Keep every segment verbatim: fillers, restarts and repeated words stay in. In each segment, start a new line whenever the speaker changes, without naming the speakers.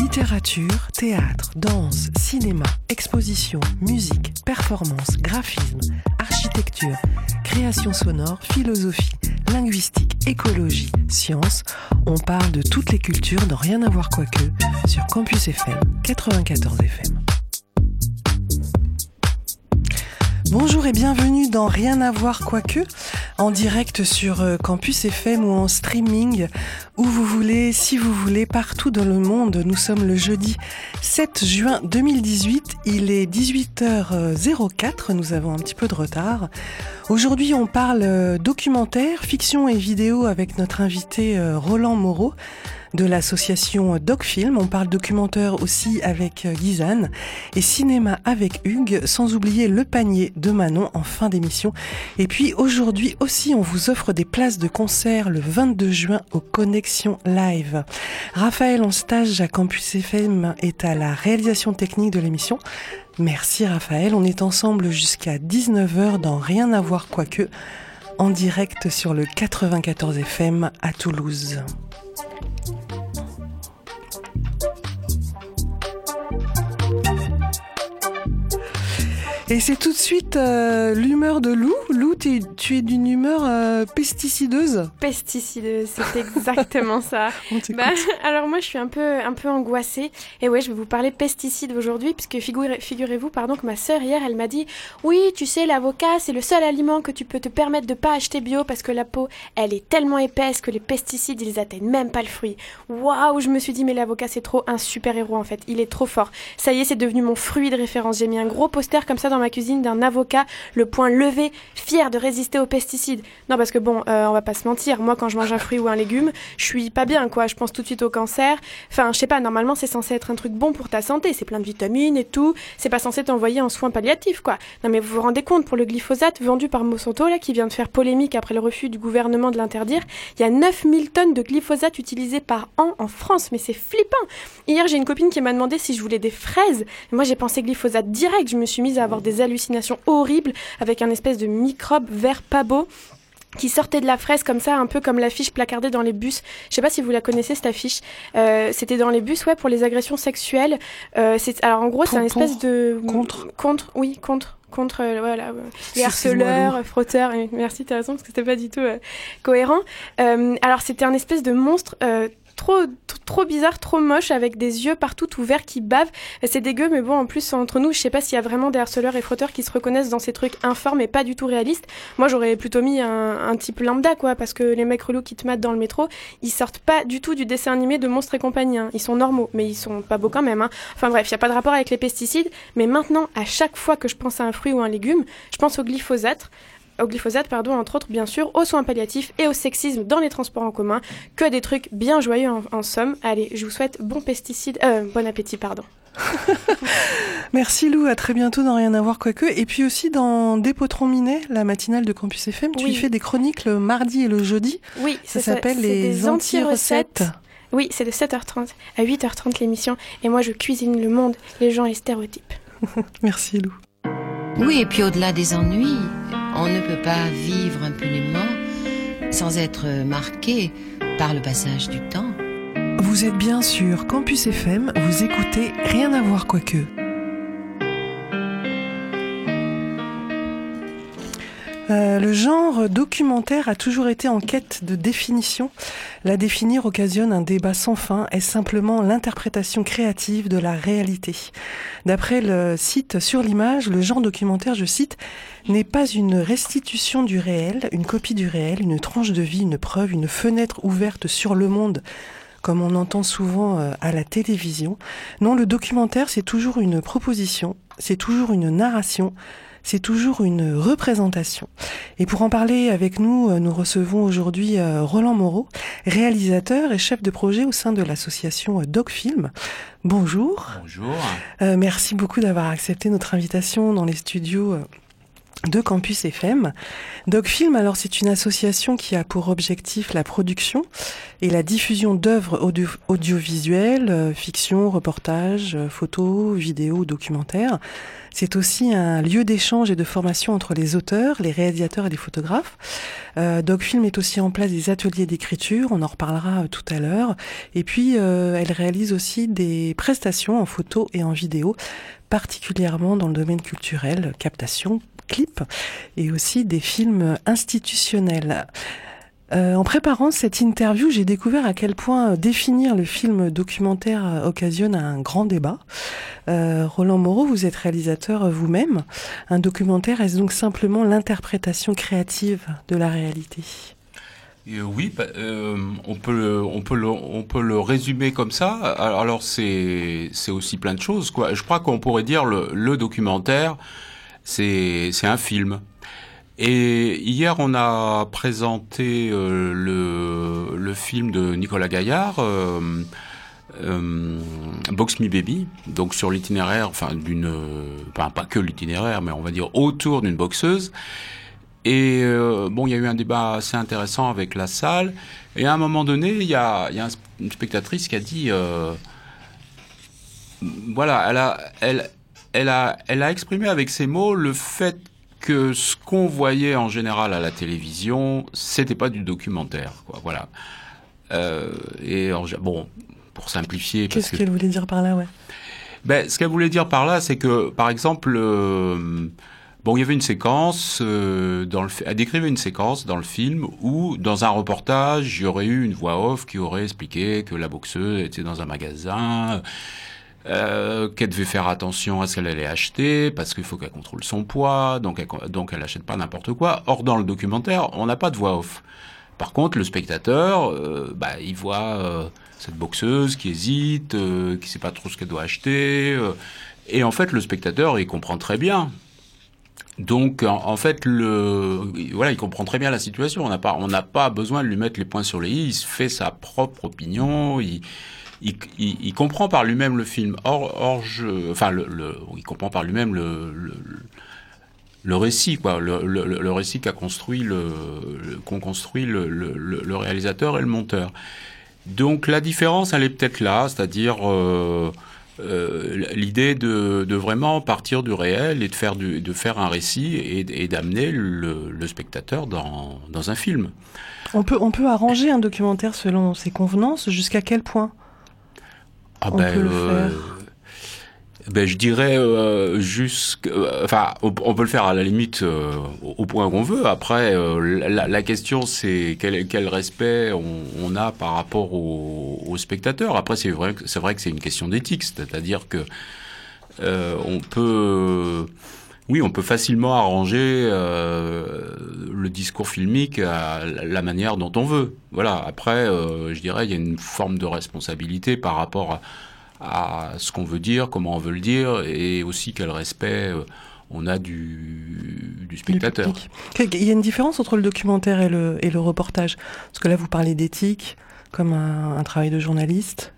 Littérature, théâtre, danse, cinéma, exposition, musique, performance, graphisme, architecture, création sonore, philosophie, linguistique, écologie, sciences. On parle de toutes les cultures dans Rien à voir quoique sur Campus F M quatre-vingt-quatorze F M. Bonjour et bienvenue dans Rien à voir quoique, en direct sur Campus F M ou en streaming, où vous voulez, si vous voulez, partout dans le monde. Nous sommes le jeudi sept juin deux mille dix-huit, il est dix-huit heures zéro quatre, nous avons un petit peu de retard. Aujourd'hui on parle documentaire, fiction et vidéo avec notre invité Roland Moreau de l'association Docfilm. On parle documentaire aussi avec Gizane et cinéma avec Hugues, sans oublier Le Panier de Manon en fin d'émission. Et puis aujourd'hui aussi, on vous offre des places de concert le vingt-deux juin au Connexion Live. Raphaël en stage à Campus F M est à la réalisation technique de l'émission. Merci Raphaël, on est ensemble jusqu'à dix-neuf heures dans Rien à voir quoique, en direct sur le quatre-vingt-quatorze F M à Toulouse. Et c'est tout de suite euh, l'humeur de Lou. Lou, tu, tu es d'une humeur euh, pesticideuse.
Pesticideuse, c'est exactement ça. Bah, alors moi, je suis un peu, un peu angoissée. Et ouais, je vais vous parler pesticides aujourd'hui, puisque figurez, figurez-vous pardon, que ma sœur, hier, elle m'a dit « Oui, tu sais, l'avocat, c'est le seul aliment que tu peux te permettre de pas acheter bio, parce que la peau, elle est tellement épaisse que les pesticides, ils atteignent même pas le fruit. » Waouh, je me suis dit « Mais l'avocat, c'est trop un super-héros, en fait. Il est trop fort. Ça y est, c'est devenu mon fruit de référence. » J'ai mis un gros poster comme ça dans ma cuisine d'un avocat, le poing levé, fier de résister aux pesticides. Non, parce que bon, euh, on va pas se mentir, moi quand je mange un fruit ou un légume, je suis pas bien, quoi. Je pense tout de suite au cancer. Enfin, je sais pas, normalement c'est censé être un truc bon pour ta santé, c'est plein de vitamines et tout. C'est pas censé t'envoyer en soins palliatifs, quoi. Non mais vous vous rendez compte, pour le glyphosate vendu par Monsanto, là, qui vient de faire polémique après le refus du gouvernement de l'interdire, il y a neuf mille tonnes de glyphosate utilisées par an en France, mais c'est flippant. Hier, j'ai une copine qui m'a demandé si je voulais des fraises. Moi, j'ai pensé glyphosate direct, je me suis mise à avoir des hallucinations horribles avec un espèce de microbe vert pas beau qui sortait de la fraise comme ça, un peu comme l'affiche placardée dans les bus. Je sais pas si vous la connaissez, cette affiche. Euh, c'était dans les bus, ouais, pour les agressions sexuelles. Euh, c'est, alors en gros, c'est un espèce de...
Contre
Contre, oui, contre. contre euh, voilà, euh, les harceleurs, euh, frotteurs. Et merci, t'as raison, parce que c'était pas du tout euh, cohérent. Euh, alors c'était un espèce de monstre euh, trop, t- trop bizarre, trop moche, avec des yeux partout tout verts qui bavent. C'est dégueu, mais bon, en plus, entre nous, je sais pas s'il y a vraiment des harceleurs et frotteurs qui se reconnaissent dans ces trucs informes et pas du tout réalistes. Moi, j'aurais plutôt mis un, un type lambda, quoi, parce que les mecs relous qui te matent dans le métro, ils sortent pas du tout du dessin animé de Monstres et compagnie. Hein. Ils sont normaux, mais ils sont pas beaux quand même. Hein. Enfin bref, il y a pas de rapport avec les pesticides, mais maintenant, à chaque fois que je pense à un fruit ou un légume, je pense au glyphosate. au glyphosate, pardon, entre autres, bien sûr, aux soins palliatifs et au sexisme dans les transports en commun, que des trucs bien joyeux en, en somme. Allez, je vous souhaite bon pesticide, euh, bon appétit, pardon.
Merci Lou, à très bientôt dans Rien à voir quoique. Et puis aussi dans Dépotron Minet, la matinale de Campus F M, tu
oui.
y fais des chroniques le mardi et le jeudi.
Oui,
ça
c'est
s'appelle
ça,
les anti-recettes.
Oui, c'est de sept heures trente à huit heures trente l'émission. Et moi, je cuisine le monde, les gens et les stéréotypes.
Merci Lou.
Oui, et puis au-delà des ennuis, on ne peut pas vivre impunément sans être marqué par le passage du temps.
Vous êtes bien sur Campus F M, vous écoutez Rien à voir quoique. Euh, le genre documentaire a toujours été en quête de définition. La définir occasionne un débat sans fin. Est simplement l'interprétation créative de la réalité. D'après le site Sur l'image, le genre documentaire, je cite, n'est pas une restitution du réel, une copie du réel, une tranche de vie, une preuve, une fenêtre ouverte sur le monde, comme on entend souvent à la télévision. Non, le documentaire, c'est toujours une proposition, c'est toujours une narration, c'est toujours une représentation. Et pour en parler avec nous, nous recevons aujourd'hui Roland Moreau, réalisateur et chef de projet au sein de l'association Docfilm. Bonjour.
Bonjour.
Euh, merci beaucoup d'avoir accepté notre invitation dans les studios de Campus F M. Docfilm, alors c'est une association qui a pour objectif la production et la diffusion d'œuvres audio- audiovisuelles, euh, fiction, reportages, euh, photos, vidéos, documentaires. C'est aussi un lieu d'échange et de formation entre les auteurs, les réalisateurs et les photographes. Euh, Docfilm met aussi en place des ateliers d'écriture, on en reparlera euh, tout à l'heure. Et puis, euh, elle réalise aussi des prestations en photo et en vidéo, particulièrement dans le domaine culturel, captation, clips et aussi des films institutionnels. Euh, en préparant cette interview, j'ai découvert à quel point définir le film documentaire occasionne un grand débat. Euh, Roland Moreau, vous êtes réalisateur vous-même. Un documentaire, est-ce donc simplement l'interprétation créative de la réalité ?
Euh, oui, bah, euh, on peut le, on peut le, on peut le résumer comme ça. Alors c'est, c'est aussi plein de choses, quoi. Je crois qu'on pourrait dire le, le documentaire, c'est, c'est un film. Et hier, on a présenté euh, le, le film de Nicolas Gaillard, euh, euh, Box Me Baby, donc sur l'itinéraire, enfin d'une, enfin pas que l'itinéraire, mais on va dire autour d'une boxeuse. Et euh, bon, il y a eu un débat assez intéressant avec la salle. Et à un moment donné, il y a, il y a une spectatrice qui a dit, euh, voilà, elle a, elle, elle a, elle a exprimé avec ses mots le fait que ce qu'on voyait en général à la télévision, c'était pas du documentaire, quoi. Voilà. Euh, et en, bon, pour simplifier, parce
qu'est-ce que... qu'elle voulait dire par là, ouais.
Ben, ce qu'elle voulait dire par là, c'est que, par exemple, euh, bon, il y avait une séquence euh, dans le, elle décrivait une séquence dans le film où, dans un reportage, il y aurait eu une voix off qui aurait expliqué que la boxeuse était dans un magasin. Euh, qu'elle devait faire attention à ce qu'elle allait acheter parce qu'il faut qu'elle contrôle son poids, donc elle, donc elle achète pas n'importe quoi. Or dans le documentaire, on n'a pas de voix off. Par contre, le spectateur, euh, bah, il voit euh, cette boxeuse qui hésite, euh, qui sait pas trop ce qu'elle doit acheter, euh, et en fait, le spectateur, il comprend très bien. Donc, en, en fait, le, voilà, il comprend très bien la situation. On n'a pas, on n'a pas besoin de lui mettre les points sur les i. Il se fait sa propre opinion. Il Il, il, il comprend par lui-même le film. Or, or je, enfin, le, le, il comprend par lui-même le, le, le récit, quoi, le, le, le récit qu'a construit le, le qu'ont construit le, le, le réalisateur et le monteur. Donc, la différence, elle est peut-être là, c'est-à-dire euh, euh, l'idée de, de vraiment partir du réel et de faire du, de faire un récit et, et d'amener le, le spectateur dans, dans un film.
On peut, on peut arranger un documentaire selon ses convenances. Jusqu'à quel point?
Ah on ben, peut le euh, faire. Ben je dirais euh, jusqu', euh, enfin on, on peut le faire à la limite euh, au, au point qu'on veut. Après euh, la, la question c'est quel, quel respect on, on a par rapport aux au spectateurs. Après c'est vrai que c'est vrai que c'est une question d'éthique, c'est-à-dire que euh, on peut oui, on peut facilement arranger euh, le discours filmique à la manière dont on veut. Voilà. Après, euh, je dirais, il y a une forme de responsabilité par rapport à, à ce qu'on veut dire, comment on veut le dire, et aussi quel respect euh, on a du, du spectateur.
Il y a une différence entre le documentaire et le, et le reportage. Parce que là, vous parlez d'éthique, comme un, un travail de journaliste.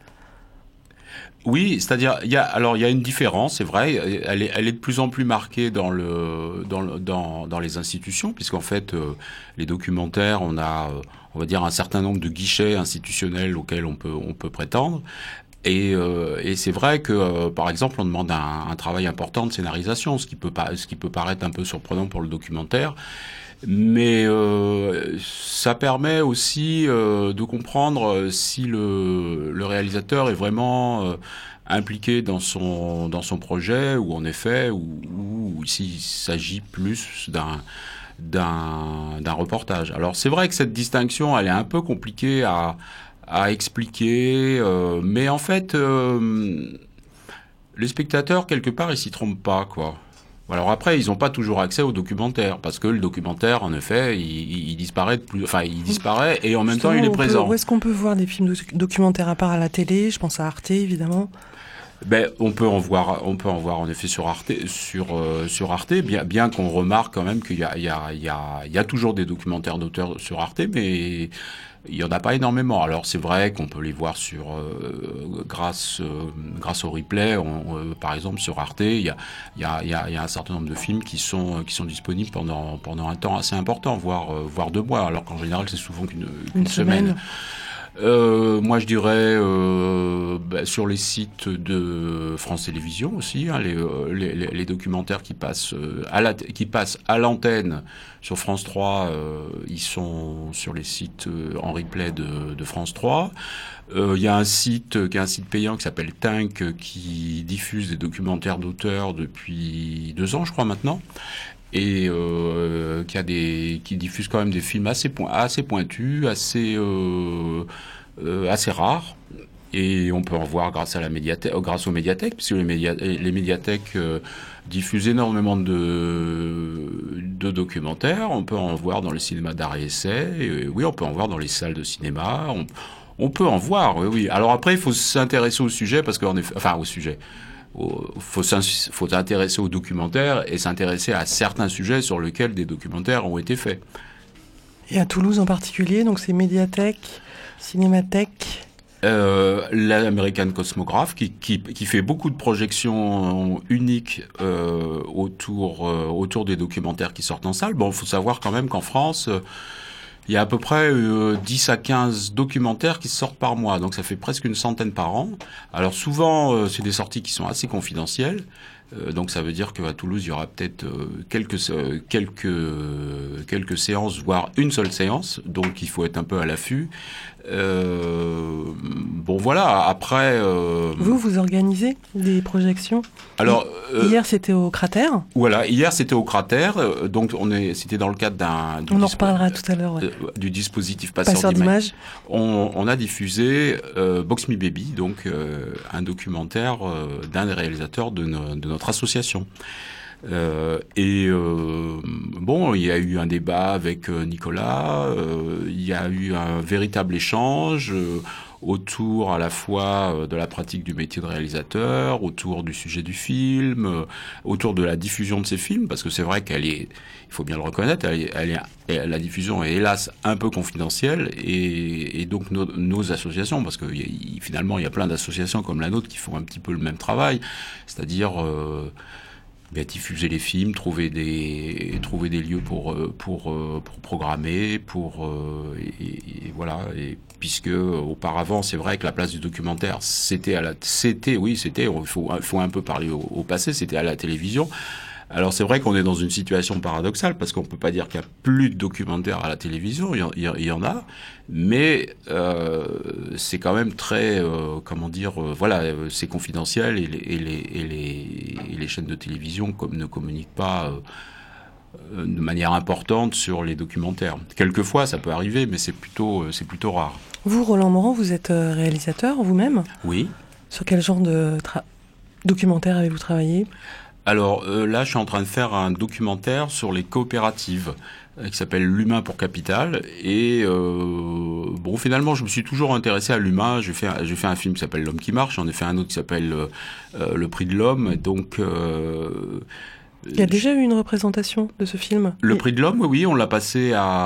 Oui, c'est-à-dire, il y a, alors il y a une différence, c'est vrai, elle est, elle est de plus en plus marquée dans le, dans le, dans, dans les institutions, puisqu'en fait, euh, les documentaires, on a, euh, on va dire, un certain nombre de guichets institutionnels auxquels on peut, on peut prétendre. Et, euh, et c'est vrai que, euh, par exemple, on demande un, un travail important de scénarisation, ce qui peut pas, ce qui peut paraître un peu surprenant pour le documentaire. Mais euh, ça permet aussi euh, de comprendre si le, le réalisateur est vraiment euh, impliqué dans son dans son projet ou en effet ou, ou s'il s'agit plus d'un d'un d'un reportage. Alors c'est vrai que cette distinction elle est un peu compliquée à à expliquer, euh, mais en fait euh, les spectateurs quelque part ils s'y trompent pas quoi. Alors après, ils n'ont pas toujours accès au documentaire, parce que le documentaire, en effet, il, il disparaît de plus, enfin, il disparaît et en même Justement, temps, il est présent.
Peut, où est-ce qu'on peut voir des films documentaires à part à la télé? Je pense à Arte, évidemment.
Ben, on peut en voir, on peut en voir en effet sur Arte, sur euh, sur Arte, bien bien qu'on remarque quand même qu'il y a il y a il y a il y a toujours des documentaires d'auteurs sur Arte, mais il y en a pas énormément. Alors c'est vrai qu'on peut les voir sur euh, grâce euh, grâce au replay. On, euh, par exemple sur Arte, il y a il y a il y a, il y a un certain nombre de films qui sont qui sont disponibles pendant pendant un temps assez important, voire euh, voire deux mois. Alors qu'en général c'est souvent qu'une, qu'une
Une semaine.
semaine. Euh, moi, je dirais euh, bah, sur les sites de France Télévisions aussi, hein, les, les, les documentaires qui passent euh, à la, qui passent à l'antenne sur France trois, euh, ils sont sur les sites euh, en replay de, de France trois. Il euh, y a un site qui est un site payant qui s'appelle Tank qui diffuse des documentaires d'auteurs depuis deux ans, je crois maintenant. Et euh, qui a des qui diffuse quand même des films assez point, assez pointus, assez euh, euh, assez rares. Et on peut en voir grâce à la médiathèque, grâce aux médiathèques, puisque les, média, les médiathèques euh, diffusent énormément de de documentaires. On peut en voir dans les cinémas d'art et essai. Et, oui, on peut en voir dans les salles de cinéma. On, on peut en voir. Oui, oui. Alors après, il faut s'intéresser au sujet parce qu'en effet, enfin au sujet. Il faut, faut s'intéresser aux documentaires et s'intéresser à certains sujets sur lesquels des documentaires ont été faits.
Et à Toulouse en particulier, donc c'est médiathèque, cinémathèque.
Euh, l'American Cosmograph qui, qui, qui fait beaucoup de projections uniques euh, autour, euh, autour des documentaires qui sortent en salle. Bon, il faut savoir quand même qu'en France, euh, il y a à peu près euh, dix à quinze documentaires qui sortent par mois, donc ça fait presque une centaine par an. Alors souvent, euh, c'est des sorties qui sont assez confidentielles, euh, donc ça veut dire qu'à Toulouse, il y aura peut-être euh, quelques, euh, quelques, euh, quelques séances, voire une seule séance, donc il faut être un peu à l'affût. Euh, bon voilà, après... Euh,
vous, vous organisez des projections?
Alors, euh,
hier, c'était au Cratère.
Voilà, hier, c'était au Cratère, euh, donc on est, c'était dans le cadre d'un...
On en reparlera tout à l'heure. Ouais.
Euh, du dispositif Passeur,
Passeur d'images.
On, on a diffusé euh, Box Me Baby, donc euh, un documentaire euh, d'un des réalisateurs de, no, de notre association. Euh, et euh, bon, il y a eu un débat avec euh, Nicolas, euh, il y a eu un véritable échange euh, autour à la fois euh, de la pratique du métier de réalisateur, autour du sujet du film, euh, autour de la diffusion de ces films, parce que c'est vrai qu'elle est, il faut bien le reconnaître, elle est, elle est, la diffusion est hélas un peu confidentielle, et, et donc nos, nos associations, parce que y, finalement il y a plein d'associations comme la nôtre qui font un petit peu le même travail, c'est-à-dire euh, Ben, diffuser les films, trouver des trouver des lieux pour pour pour programmer, pour et, et voilà. Et puisque auparavant, c'est vrai que la place du documentaire, c'était à la c'était oui, c'était il faut il faut un peu parler au, au passé, c'était à la télévision. Alors c'est vrai qu'on est dans une situation paradoxale parce qu'on peut pas dire qu'il y a plus de documentaires à la télévision, il y en, il y en a, mais euh, c'est quand même très, euh, comment dire, euh, voilà, c'est confidentiel et les, et les, et les, et les chaînes de télévision comme, ne communiquent pas euh, de manière importante sur les documentaires. Quelquefois ça peut arriver, mais c'est plutôt, c'est plutôt rare.
Vous, Roland Morand, vous êtes réalisateur vous-même ?
Oui.
Sur quel genre de tra- documentaire avez-vous travaillé ?
Alors euh, là, je suis en train de faire un documentaire sur les coopératives euh, qui s'appelle L'humain pour capital. Et euh, bon, finalement, je me suis toujours intéressé à l'humain. J'ai fait, j'ai fait un film qui s'appelle L'homme qui marche. J'en ai fait un autre qui s'appelle euh, Le prix de l'homme. Donc, euh,
il y a déjà eu une représentation de ce film.
Le prix de l'homme, oui, oui, on l'a passé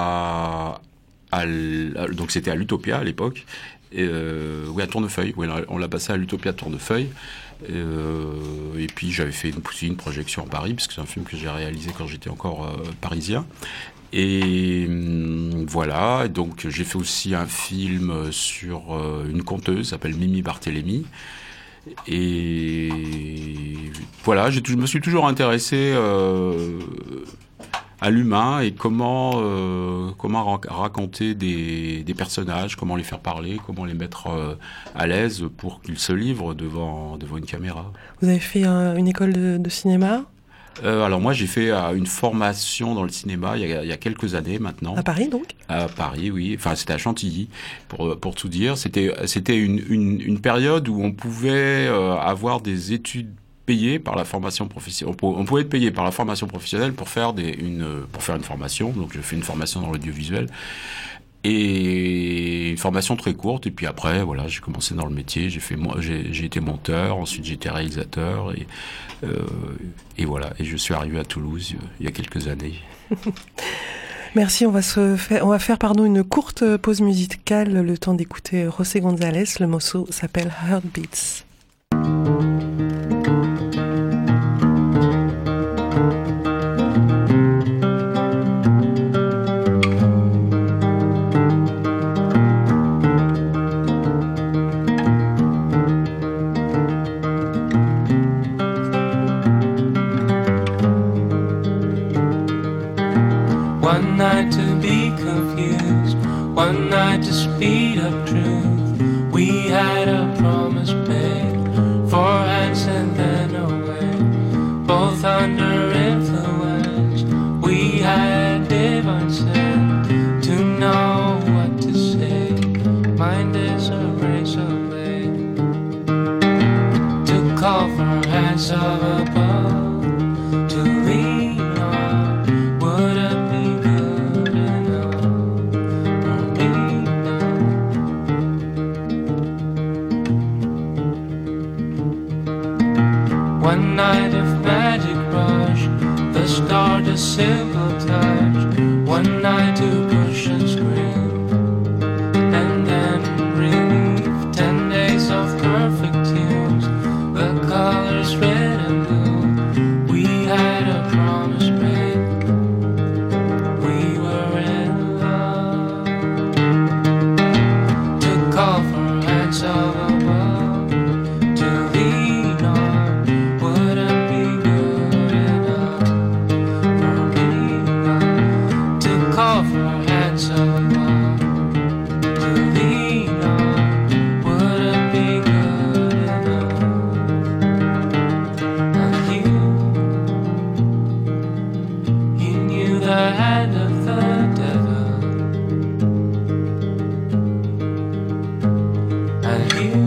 à, à, à donc c'était à l'Utopia à l'époque. Et, euh, oui, à Tournefeuille. Oui, on l'a passé à l'Utopia de Tournefeuille. Euh, et puis j'avais fait une, une projection à Paris, parce que c'est un film que j'ai réalisé quand j'étais encore euh, parisien. Et hum, voilà, donc j'ai fait aussi un film sur euh, une conteuse qui s'appelle Mimi Barthélémy. Et voilà, j'ai, je me suis toujours intéressé euh, à l'humain et comment euh, comment raconter des, des personnages, comment les faire parler, comment les mettre euh, à l'aise pour qu'ils se livrent devant devant une caméra.
Vous avez fait euh, une école de, de cinéma ?
Euh, alors moi j'ai fait euh, une formation dans le cinéma il y, a, il y a quelques années maintenant.
À Paris donc ?
À Paris, oui. Enfin c'était à Chantilly pour pour tout dire. C'était c'était une une, une période où on pouvait euh, avoir des études payées par la formation professionnelle. On pouvait être payé par la formation professionnelle pour faire des une pour faire une formation. Donc j'ai fait une formation dans l'audiovisuel. Et une formation très courte, et puis après, voilà, j'ai commencé dans le métier, j'ai fait, moi, j'ai, j'ai été monteur, ensuite j'ai été réalisateur, et, euh, et voilà, et je suis arrivé à Toulouse euh, il y a quelques années.
Merci, on va, se faire, on va faire pardon, une courte pause musicale, le temps d'écouter José González. Le morceau s'appelle Heartbeats.
One night to be confused, one night to speed up truth. We had a promise made, four hands and then away. Both under influence, we had divine sin to know what to say. Mind is a razor blade to call for hands of above, to lean on. Would it be good enough for me now? One night of magic rush, the start a simple touch. One night to push and scream, and then relief. Ten days of perfect tunes, the colors red and blue. We had a promise made, we were in love. To call for hands of above, to lean on. Would it be good enough for me now? To call for hands of above, to lean on. Would it be good enough? And you, you knew the hand of the devil, and you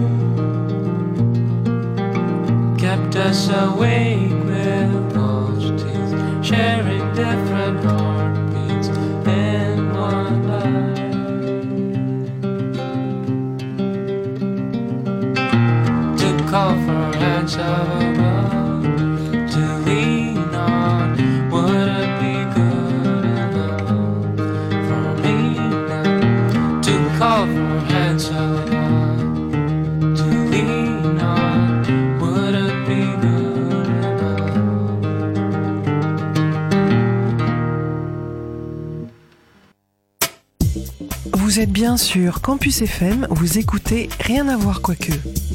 kept us awake with false teeth, sharing different heartbeats in one life. To call for hands of above, to lean on. Would it be good enough for me now? To call for hands of above, to lean on. Would it be good enough?
Vous êtes bien sur Campus F M, vous écoutez Rien à voir quoique.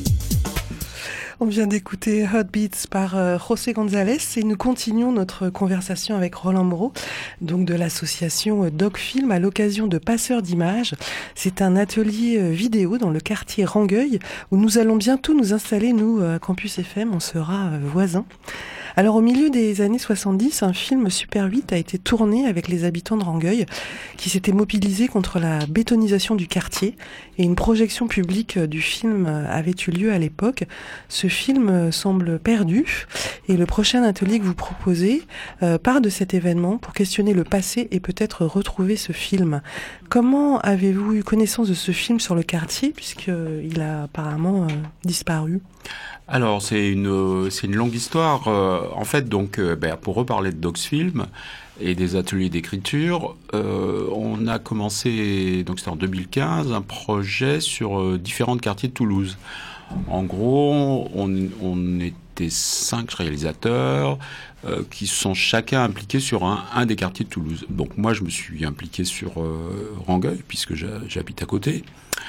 On vient d'écouter Heartbeats par euh, José González et nous continuons notre conversation avec Roland Moreau, donc de l'association Docfilm à l'occasion de Passeurs d'images. C'est un atelier euh, vidéo dans le quartier Rangueil où nous allons bientôt nous installer, nous, à Campus F M, on sera euh, voisins. Alors au milieu des années soixante-dix, un film Super huit a été tourné avec les habitants de Rangueil qui s'étaient mobilisés contre la bétonisation du quartier et une projection publique du film avait eu lieu à l'époque. Ce film semble perdu et le prochain atelier que vous proposez euh, part de cet événement pour questionner le passé et peut-être retrouver ce film. Comment avez-vous eu connaissance de ce film sur le quartier puisqu'il a apparemment euh, disparu ?
Alors, c'est une, c'est une longue histoire. Euh, en fait, donc, euh, ben, pour reparler de Docfilm et des ateliers d'écriture, euh, on a commencé, donc c'était en deux mille quinze, un projet sur euh, différents quartiers de Toulouse. En gros, on, on était cinq réalisateurs euh, qui sont chacun impliqués sur un, un des quartiers de Toulouse. Donc moi, je me suis impliqué sur euh, Rangueil, puisque j'habite à côté.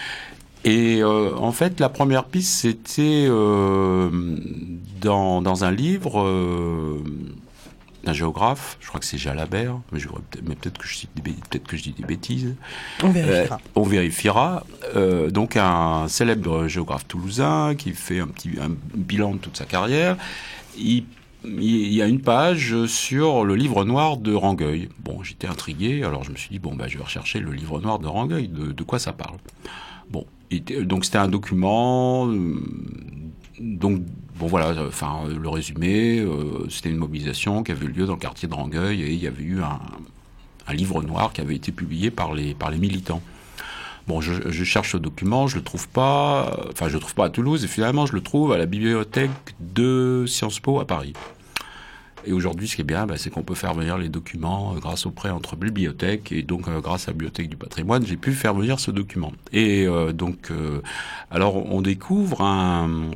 Et euh, en fait, la première piste, c'était euh, dans, dans un livre euh, d'un géographe, je crois que c'est Jalabert, mais, je, mais peut-être, que je cite des, peut-être que je dis des bêtises.
On vérifiera.
Euh, on vérifiera. Euh, donc un célèbre géographe toulousain qui fait un petit un bilan de toute sa carrière. Il Il y a une page sur le livre noir de Rangueil. Bon, j'étais intrigué, alors je me suis dit, bon, bah, je vais rechercher le livre noir de Rangueil, de, de quoi ça parle. Bon, et, donc c'était un document, euh, donc, bon voilà, enfin, le résumé, euh, c'était une mobilisation qui avait eu lieu dans le quartier de Rangueil, et il y avait eu un, un livre noir qui avait été publié par les, par les militants. Bon, je, je cherche ce document, je le trouve pas, enfin, je le trouve pas à Toulouse, et finalement, je le trouve à la bibliothèque de Sciences Po à Paris. Et aujourd'hui, ce qui est bien, bah, c'est qu'on peut faire venir les documents euh, grâce au prêt entre bibliothèques. Et donc, euh, grâce à la Bibliothèque du patrimoine, j'ai pu faire venir ce document. Et euh, donc, euh, alors, on découvre un...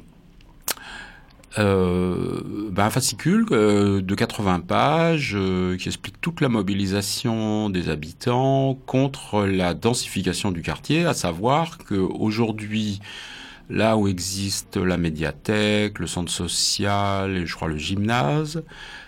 Euh, ben un fascicule euh, de quatre-vingts pages euh, qui explique toute la mobilisation des habitants contre la densification du quartier, à savoir qu'aujourd'hui, là où existe la médiathèque, le centre social et je crois le gymnase,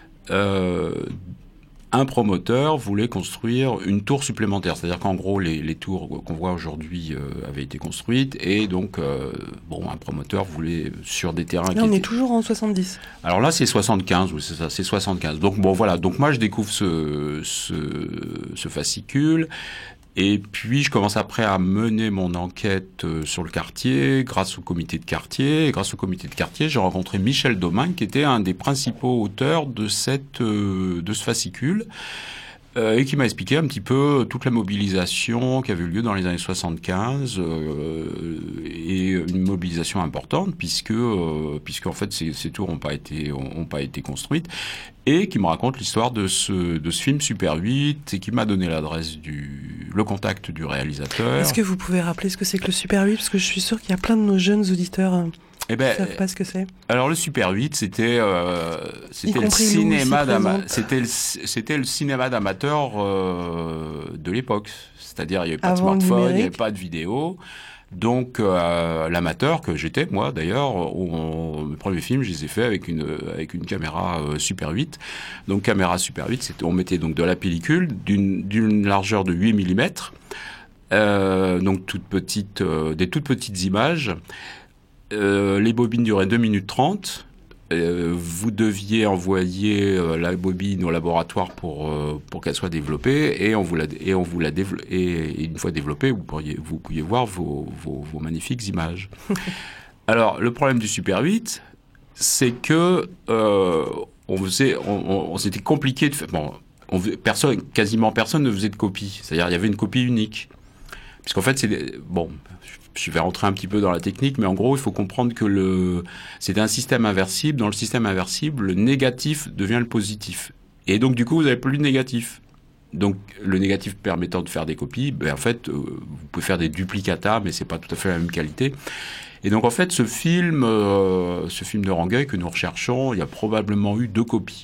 euh, un promoteur voulait construire une tour supplémentaire. C'est-à-dire qu'en gros, les, les tours qu'on voit aujourd'hui euh, avaient été construites et donc, euh, bon, un promoteur voulait sur des terrains...
Là,
qui
on
étaient...
est toujours en soixante-dix.
Alors là, c'est soixante-quinze, oui, c'est ça, c'est soixante-quinze. Donc bon, voilà. Donc moi, je découvre ce, ce, ce fascicule. Et puis, je commence après à mener mon enquête sur le quartier grâce au comité de quartier. Et grâce au comité de quartier, j'ai rencontré Michel Domingue, qui était un des principaux auteurs de, cette, de ce fascicule, euh, et qui m'a expliqué un petit peu toute la mobilisation qui avait eu lieu dans les années soixante-quinze, euh, et une mobilisation importante, puisque, euh, puisque en fait, ces, ces tours n'ont pas été, ont, ont pas été construites. Et qui me raconte l'histoire de ce, de ce film Super huit et qui m'a donné l'adresse du, le contact du réalisateur.
Est-ce que vous pouvez rappeler ce que c'est que le Super huit? Parce que je suis sûre qu'il y a plein de nos jeunes auditeurs euh,
eh ben,
qui ne savent pas ce que c'est.
Alors le Super huit, c'était, euh, c'était, le cinéma d'ama- c'était, le, c'était le cinéma d'amateur euh, de l'époque. C'est-à-dire, il n'y avait pas
Avant
de smartphone, il n'y avait
numérique.
pas de vidéo. Donc, euh, l'amateur que j'étais, moi d'ailleurs, on, mes premiers films, je les ai faits avec une avec une caméra euh, Super huit. Donc, caméra Super huit, c'était, on mettait donc de la pellicule d'une d'une largeur de huit millimètres, euh, donc toute petite, euh, des toutes petites images. Euh, les bobines duraient deux minutes trente. Euh, vous deviez envoyer euh, la bobine au laboratoire pour euh, pour qu'elle soit développée et on vous la et on vous la développe et, et une fois développée vous pourriez vous pouviez voir vos vos, vos magnifiques images. Alors le problème du Super huit, c'est que euh, on faisait on, on, on c'était compliqué de faire bon on faisait, personne quasiment personne ne faisait de copie, c'est-à-dire il y avait une copie unique puisqu'en fait c'est bon. Je vais rentrer un petit peu dans la technique, mais en gros, il faut comprendre que le, c'est un système inversible. Dans le système inversible, le négatif devient le positif. Et donc, du coup, vous n'avez plus de négatif. Donc, le négatif permettant de faire des copies, ben, en fait, euh, vous pouvez faire des duplicata, mais c'est pas tout à fait la même qualité. Et donc, en fait, ce film, euh, ce film de Rangueil que nous recherchons, il y a probablement eu deux copies.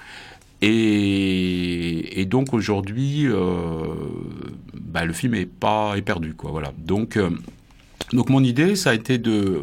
Et, et donc, aujourd'hui, euh, ben, le film est pas, est perdu, quoi, voilà. Donc, euh, Donc mon idée, ça a été de,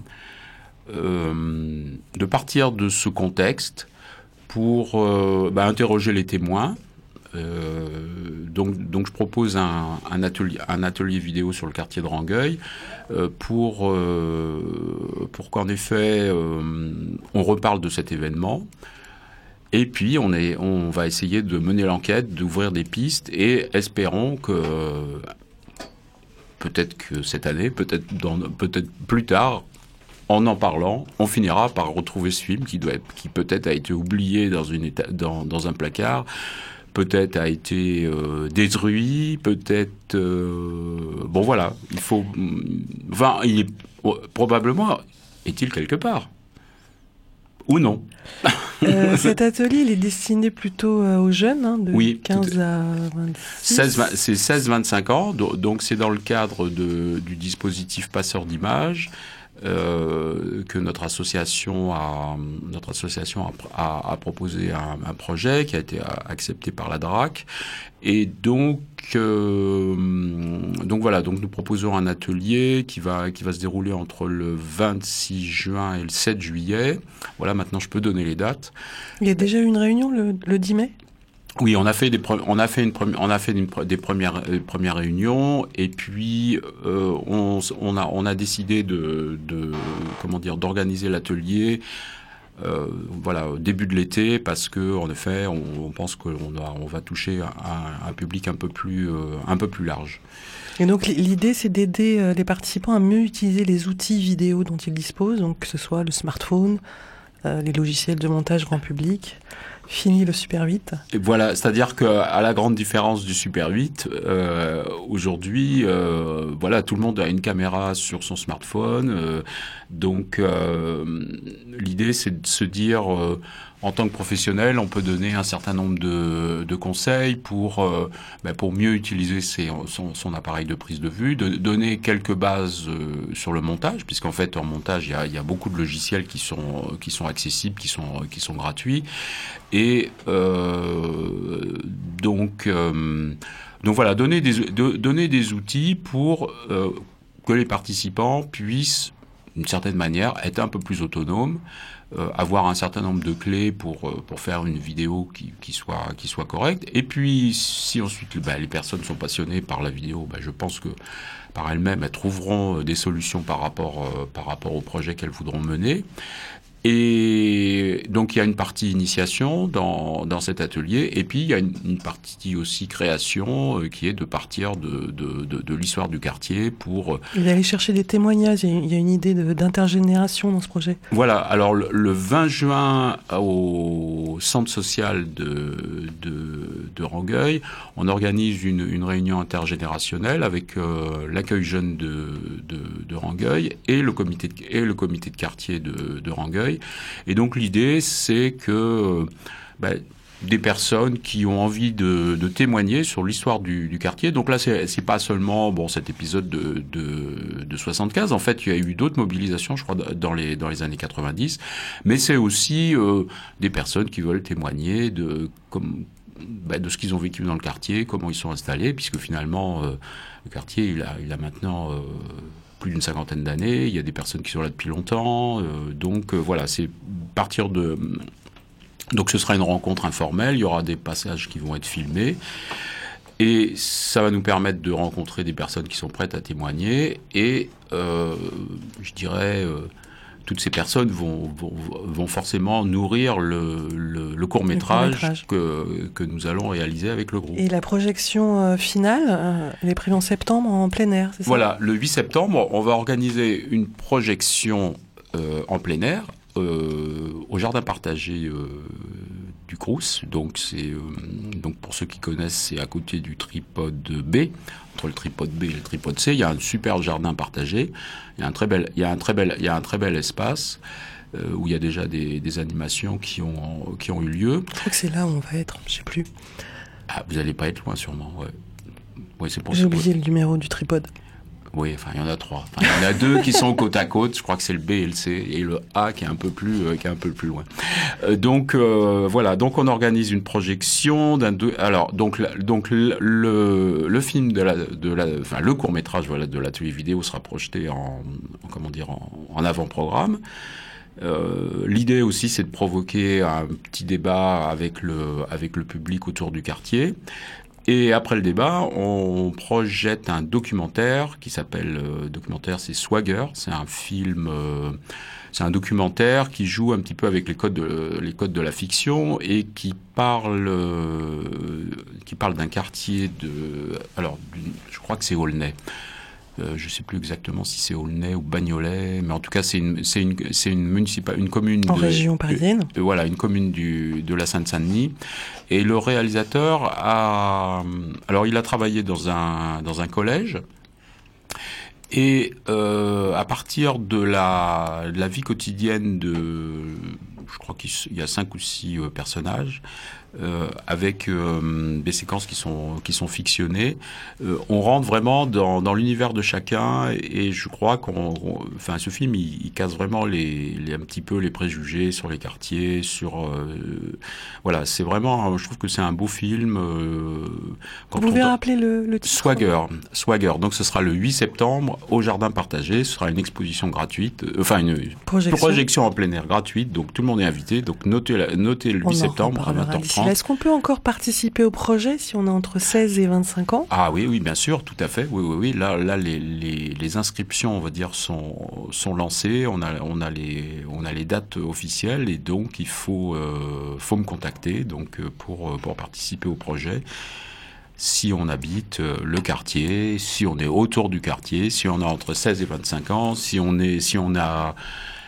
euh, de partir de ce contexte pour euh, bah, interroger les témoins. Euh, donc, donc je propose un, un, atelier, un atelier vidéo sur le quartier de Rangueil euh, pour, euh, pour qu'en effet euh, on reparle de cet événement. Et puis on, est, on va essayer de mener l'enquête, d'ouvrir des pistes et espérons que... Peut-être que cette année, peut-être, dans, peut-être plus tard, en en parlant, on finira par retrouver ce film qui, doit être, qui peut-être a été oublié dans, une éta- dans, dans un placard, peut-être a été euh, détruit, peut-être... Euh, bon voilà, il faut... Enfin, il est, probablement est-il quelque part. Ou non.
Euh, cet atelier, il est destiné plutôt euh, aux jeunes, hein, de
oui,
quinze à vingt-six.
seize, c'est seize vingt-cinq ans, donc c'est dans le cadre de, du dispositif passeur d'images euh, que notre association a, notre association a, a, a proposé un, un projet qui a été accepté par la D R A C. Et donc, euh, donc voilà, donc nous proposons un atelier qui va, qui va se dérouler entre le vingt-six juin et le sept juillet. Voilà, maintenant je peux donner les dates.
Il y a déjà eu une réunion le, le dix mai ?
Oui, on a fait des, pre- on a fait une, pre- on a fait une, des premières, des premières réunions et puis euh, on, on a, on a décidé de, de, comment dire, d'organiser l'atelier. Euh, voilà, au début de l'été, parce que en effet, on, on pense qu'on a, on va toucher un, un public un peu plus, euh, un peu plus large.
Et donc l'idée, c'est d'aider les participants à mieux utiliser les outils vidéo dont ils disposent, donc que ce soit le smartphone, euh, les logiciels de montage grand public, Fini le Super huit.
Et voilà, c'est-à-dire qu'à la grande différence du Super huit, euh, aujourd'hui, euh, voilà, tout le monde a une caméra sur son smartphone. Euh, donc, euh, l'idée, c'est de se dire, euh, en tant que professionnel, on peut donner un certain nombre de, de conseils pour, euh, ben pour mieux utiliser ses, son, son appareil de prise de vue, de donner quelques bases euh, sur le montage, puisqu'en fait, en montage, il y a, il y a beaucoup de logiciels qui sont, qui sont accessibles, qui sont, qui sont gratuits. Et euh, donc, euh, donc voilà, donner des, de, donner des outils pour euh, que les participants puissent, d'une certaine manière, être un peu plus autonomes, euh, avoir un certain nombre de clés pour pour faire une vidéo qui, qui soit qui soit correcte. Et puis, si ensuite bah, les personnes sont passionnées par la vidéo, bah, je pense que par elles-mêmes, elles trouveront des solutions par rapport euh, par rapport au projet qu'elles voudront mener. Et donc il y a une partie initiation dans dans cet atelier, et puis il y a une, une partie aussi création euh, qui est de partir de de de, de l'histoire du quartier pour euh,
et d'aller chercher des témoignages. Il y a, il y a une idée de, d'intergénération dans ce projet.
Voilà. Alors le, le vingt juin au centre social de de de Rangueil, on organise une une réunion intergénérationnelle avec euh, l'accueil jeune de de de Rangueil et le comité de, et le comité de quartier de de Rangueil. Et donc l'idée, c'est que bah, des personnes qui ont envie de, de témoigner sur l'histoire du, du quartier. Donc là, c'est, c'est pas seulement bon cet épisode de, de, de soixante-quinze. En fait, il y a eu d'autres mobilisations, je crois, dans les dans les années quatre-vingt-dix. Mais c'est aussi euh, des personnes qui veulent témoigner de comme bah, de ce qu'ils ont vécu dans le quartier, comment ils sont installés, puisque finalement euh, le quartier, il a il a maintenant euh, plus d'une cinquantaine d'années, il y a des personnes qui sont là depuis longtemps, euh, donc euh, voilà, c'est partir de... Donc ce sera une rencontre informelle, il y aura des passages qui vont être filmés, et ça va nous permettre de rencontrer des personnes qui sont prêtes à témoigner, et euh, je dirais... Euh, toutes ces personnes vont, vont, vont forcément nourrir le, le, le court-métrage, le court-métrage. Que, que nous allons réaliser avec le groupe.
Et la projection euh, finale, euh, elle est prévue en septembre en plein air, c'est ça ?
Voilà, le huit septembre, on va organiser une projection euh, en plein air euh, au jardin partagé euh, du Crous. Donc, c'est, euh, donc, pour ceux qui connaissent, c'est à côté du tripode B. Entre le tripode B et le tripode C, il y a un super jardin partagé. Il y a un très bel, il y a un très bel, il y a un très bel espace euh, où il y a déjà des, des animations qui ont, qui ont eu lieu.
Je crois que c'est là où on va être, je sais plus.
Ah, vous n'allez pas être loin, sûrement. Ouais. Ouais, c'est pour
J'ai
ça.
oublié le numéro du tripode.
Oui, enfin, il y en a trois. Enfin, il y en a deux qui sont côte à côte. Je crois que c'est le B et le C, et le A qui est un peu plus, euh, qui est un peu plus loin. Euh, donc euh, voilà. Donc on organise une projection d'un deux. Alors donc la, donc le, le le film de la de la enfin le court métrage voilà de l'atelier vidéo sera projeté en, en comment dire en, en avant-programme. Euh, l'idée aussi, c'est de provoquer un petit débat avec le avec le public autour du quartier. Et après le débat, on projette un documentaire qui s'appelle, euh, documentaire c'est Swagger, c'est un film, euh, c'est un documentaire qui joue un petit peu avec les codes de, les codes de la fiction et qui parle, euh, qui parle d'un quartier de, alors je crois que c'est Aulnay. Euh, je ne sais plus exactement si c'est Aulnay ou Bagnolet, mais en tout cas c'est une c'est une c'est une municipale une commune
en
de,
région parisienne.
De, de, voilà, une commune du de la Seine-Saint-Denis. Et le réalisateur a alors il a travaillé dans un dans un collège. Et euh, à partir de la, de la vie quotidienne de, je crois qu'il y a cinq ou six euh, personnages, euh, avec euh, des séquences qui sont qui sont fictionnées, euh, on rentre vraiment dans, dans l'univers de chacun. Et, et je crois qu'on, on, enfin, ce film, il, il casse vraiment les, les un petit peu les préjugés sur les quartiers, sur euh, voilà, c'est vraiment, je trouve que c'est un beau film. Euh,
quand Vous pouvez on... rappeler le, le titre ?
Swagger, Swagger. Donc ce sera le huit septembre. Au jardin partagé, ce sera une exposition gratuite, euh, enfin une projection. projection en plein air gratuite, donc tout le monde est invité, donc notez, la, notez le huit septembre à vingt heures trente.
Est-ce qu'on peut encore participer au projet si on a entre seize et vingt-cinq ans ?
Ah oui, oui, bien sûr, tout à fait, oui, oui, oui, là, là les, les, les inscriptions, on va dire, sont, sont lancées, on a, on, a les, on a les dates officielles, et donc il faut, euh, faut me contacter donc, pour, pour participer au projet. Si on habite le quartier, si on est autour du quartier, si on a entre seize et vingt-cinq ans, si on est, si on a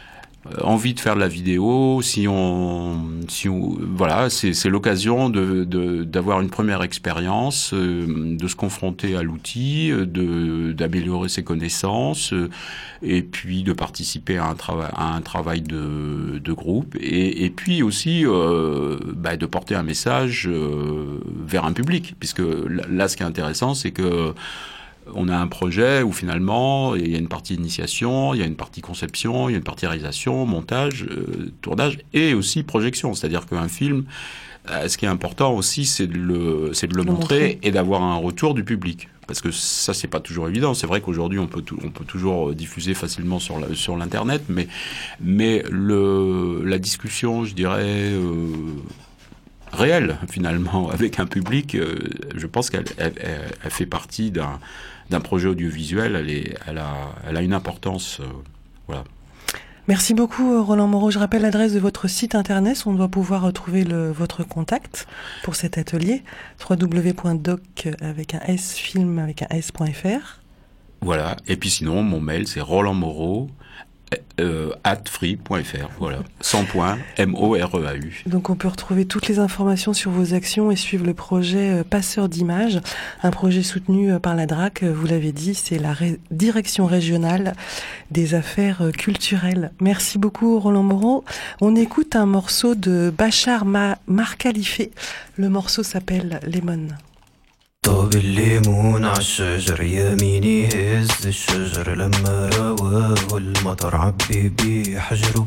envie de faire de la vidéo, si on, si on, voilà, c'est, c'est l'occasion de, de, d'avoir une première expérience, euh, de se confronter à l'outil, de, d'améliorer ses connaissances, euh, et puis de participer à un travail, à un travail de, de groupe, et, et puis aussi euh, bah, de porter un message euh, vers un public, puisque là, là, ce qui est intéressant, c'est que on a un projet où finalement il y a une partie initiation, il y a une partie conception, il y a une partie réalisation, montage, euh, tournage et aussi projection. C'est-à-dire qu'un film, euh, ce qui est important aussi, c'est de le, c'est de le, le montrer, montrer et d'avoir un retour du public. Parce que ça, c'est pas toujours évident. C'est vrai qu'aujourd'hui, on peut, tout, on peut toujours diffuser facilement sur, la, sur l'internet, mais, mais le, la discussion, je dirais. Euh, réelle finalement avec un public, euh, je pense qu'elle elle, elle, elle fait partie d'un, d'un projet audiovisuel, elle, est, elle, a, elle a une importance, euh, voilà.
Merci beaucoup Roland Moreau. Je rappelle l'adresse de votre site internet, on doit pouvoir retrouver le, votre contact pour cet atelier, w w w point doc avec un s, film avec un s.fr.
Voilà, et puis sinon mon mail c'est Roland Moreau Euh, at free point f r, voilà, sans point, M O R E A U.
Donc on peut retrouver toutes les informations sur vos actions et suivre le projet Passeur d'images, un projet soutenu par la D R A C, vous l'avez dit, c'est la ré- Direction régionale des affaires culturelles. Merci beaucoup Roland Moreau. On écoute un morceau de Bachar Ma- Markhalife, le morceau s'appelle Lemon.
طاب الليمون عالشجر يميني هز الشجر لما روى والمطر عبي بيه حجره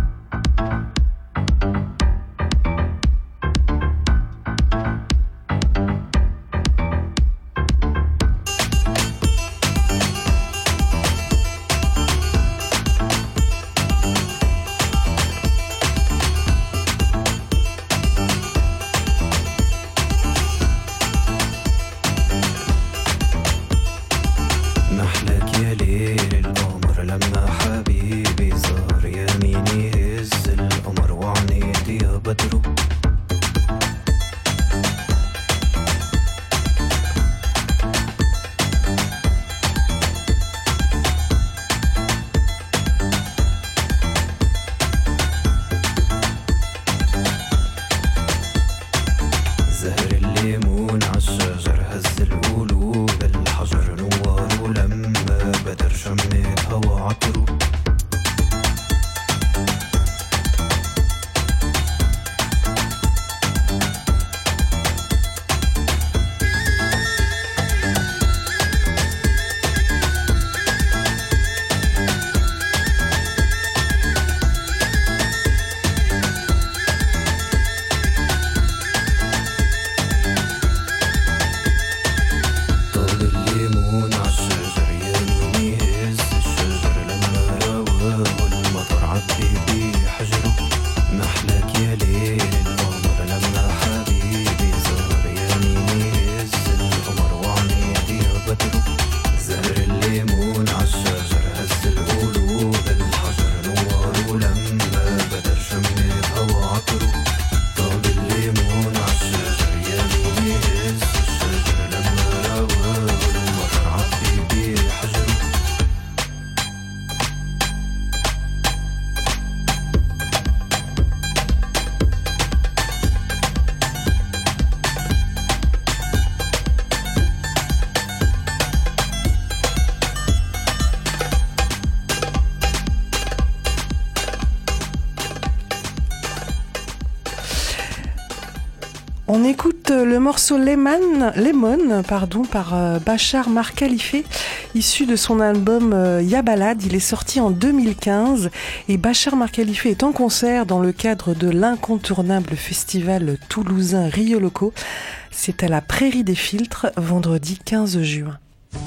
On écoute le morceau Lemon, Lemon pardon, par euh, Bachar Markhalife, issu de son album euh, Ya Balade. Il est sorti en deux mille quinze et Bachar Markhalife est en concert dans le cadre de l'incontournable festival toulousain Rio Loco. C'est à la Prairie des Filtres, vendredi quinze juin.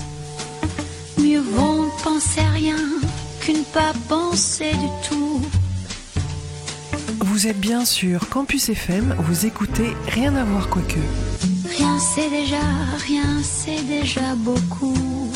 Mieux vaut ne penser à rien qu'une pas penser du tout.
Vous êtes bien sur Campus F M, vous écoutez Rien à voir quoique.
Rien c'est déjà, rien c'est déjà beaucoup.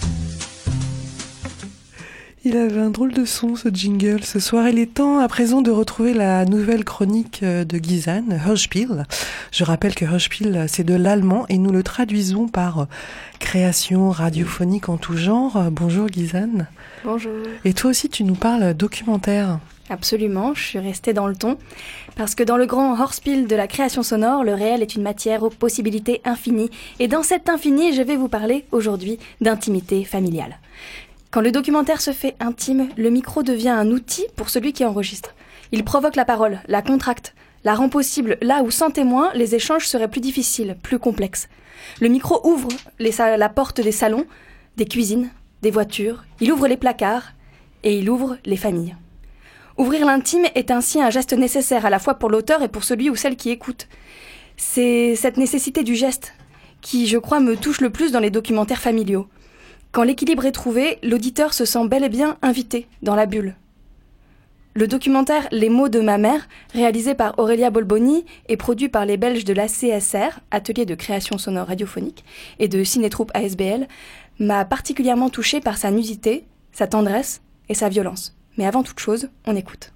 Il avait un drôle de son ce jingle ce soir. Il est temps à présent de retrouver la nouvelle chronique de Gizane, Hörspiel. Je rappelle que Hörspiel c'est de l'allemand et nous le traduisons par création radiophonique en tout genre. Bonjour Gizane.
Bonjour.
Et toi aussi tu nous parles documentaire.
Absolument, je suis restée dans le ton. Parce que dans le grand Hörspiel de la création sonore, le réel est une matière aux possibilités infinies. Et dans cet infini, je vais vous parler aujourd'hui d'intimité familiale. Quand le documentaire se fait intime, le micro devient un outil pour celui qui enregistre. Il provoque la parole, la contracte, la rend possible là où sans témoin, les échanges seraient plus difficiles, plus complexes. Le micro ouvre les sa- la porte des salons, des cuisines, des voitures, il ouvre les placards et il ouvre les familles. Ouvrir l'intime est ainsi un geste nécessaire à la fois pour l'auteur et pour celui ou celle qui écoute. C'est cette nécessité du geste qui, je crois, me touche le plus dans les documentaires familiaux. Quand l'équilibre est trouvé, l'auditeur se sent bel et bien invité dans la bulle. Le documentaire Les mots de ma mère, réalisé par Aurélia Bolboni et produit par les Belges de l'A C S R, Atelier de création sonore radiophonique, et de Cinétroupe A S B L, m'a particulièrement touchée par sa nudité, sa tendresse et sa violence. Mais avant toute chose, on écoute.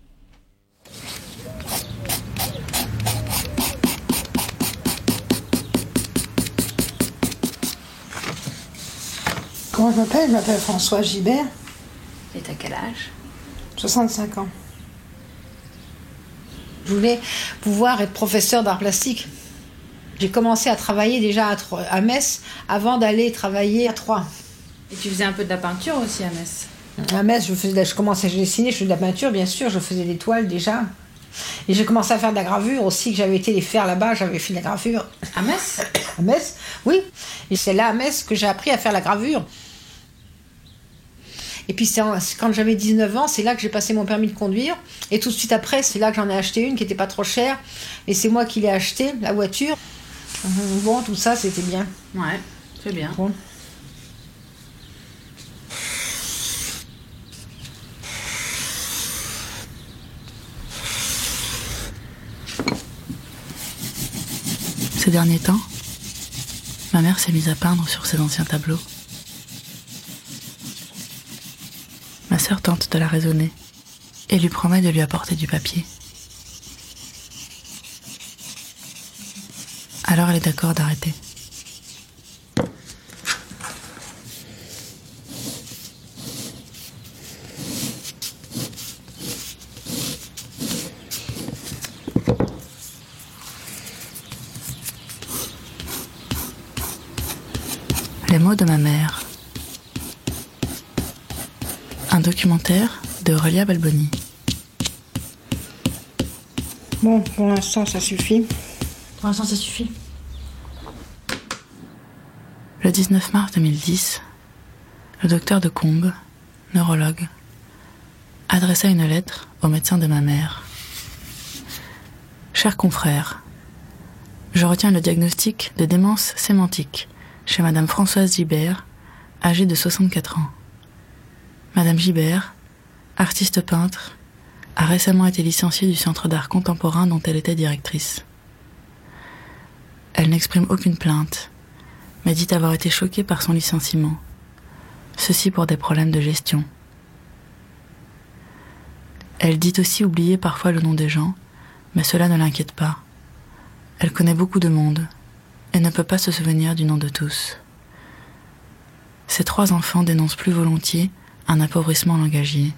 Comment je m'appelle ? Je m'appelle François Gibert.
Et t'as quel âge ?
soixante-cinq ans.
Je voulais pouvoir être professeur d'art plastique. J'ai commencé à travailler déjà à, Tro- à Metz avant d'aller travailler à Troyes.
Et tu faisais un peu de la peinture aussi à Metz ?
À Metz, je, faisais, je commençais à dessiner, je faisais de la peinture, bien sûr, je faisais des toiles déjà. Et j'ai commencé à faire de la gravure aussi, que j'avais été les faire là-bas, j'avais fait de la gravure.
À Metz ?
À Metz, oui. Et c'est là à Metz que j'ai appris à faire la gravure. Et puis c'est en, c'est quand j'avais dix-neuf ans, c'est là que j'ai passé mon permis de conduire. Et tout de suite après, c'est là que j'en ai acheté une qui n'était pas trop chère. Et c'est moi qui l'ai achetée, la voiture. Bon, tout ça, c'était bien.
Ouais, c'est bien.
Bon.
Ces derniers temps, ma mère s'est mise à peindre sur ses anciens tableaux. Ma sœur tente de la raisonner et lui promet de lui apporter du papier. Alors elle est d'accord d'arrêter. Les mots de ma mère. Un documentaire de Aurélia Bolboni.
Bon, pour l'instant, ça suffit.
Pour l'instant, ça suffit.
Le dix-neuf mars deux mille dix, le docteur de Combes, neurologue, adressa une lettre au médecin de ma mère. Chers confrères, je retiens le diagnostic de démence sémantique chez Madame Françoise Gibert, âgée de soixante-quatre ans. Madame Gibert, artiste peintre, a récemment été licenciée du Centre d'art contemporain dont elle était directrice. Elle n'exprime aucune plainte, mais dit avoir été choquée par son licenciement. Ceci pour des problèmes de gestion. Elle dit aussi oublier parfois le nom des gens, mais cela ne l'inquiète pas. Elle connaît beaucoup de monde et ne peut pas se souvenir du nom de tous. Ses trois enfants dénoncent plus volontiers un appauvrissement langagier.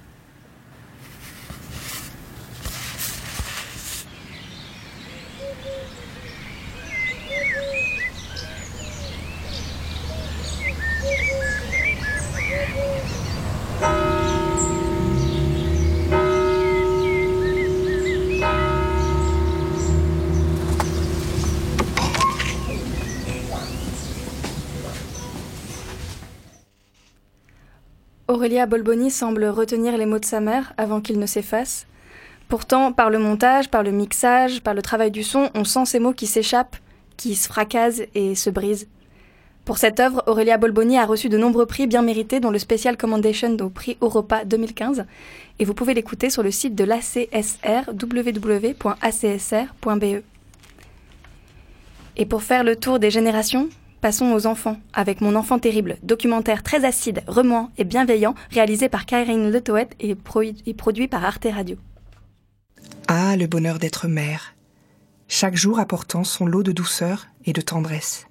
Aurélia Bolboni semble retenir les mots de sa mère avant qu'ils ne s'effacent. Pourtant, par le montage, par le mixage, par le travail du son, on sent ces mots qui s'échappent, qui se fracassent et se brisent. Pour cette œuvre, Aurélia Bolboni a reçu de nombreux prix bien mérités, dont le Special Commendation au prix Europa deux mille quinze. Et vous pouvez l'écouter sur le site de l'A C S R, w w w point a c s r point b e. Et pour faire le tour des générations, passons aux enfants, avec Mon enfant terrible, documentaire très acide, remuant et bienveillant, réalisé par Karine Letoet et, pro- et produit par Arte Radio.
Ah, le bonheur d'être mère. Chaque jour apportant son lot de douceur et de tendresse.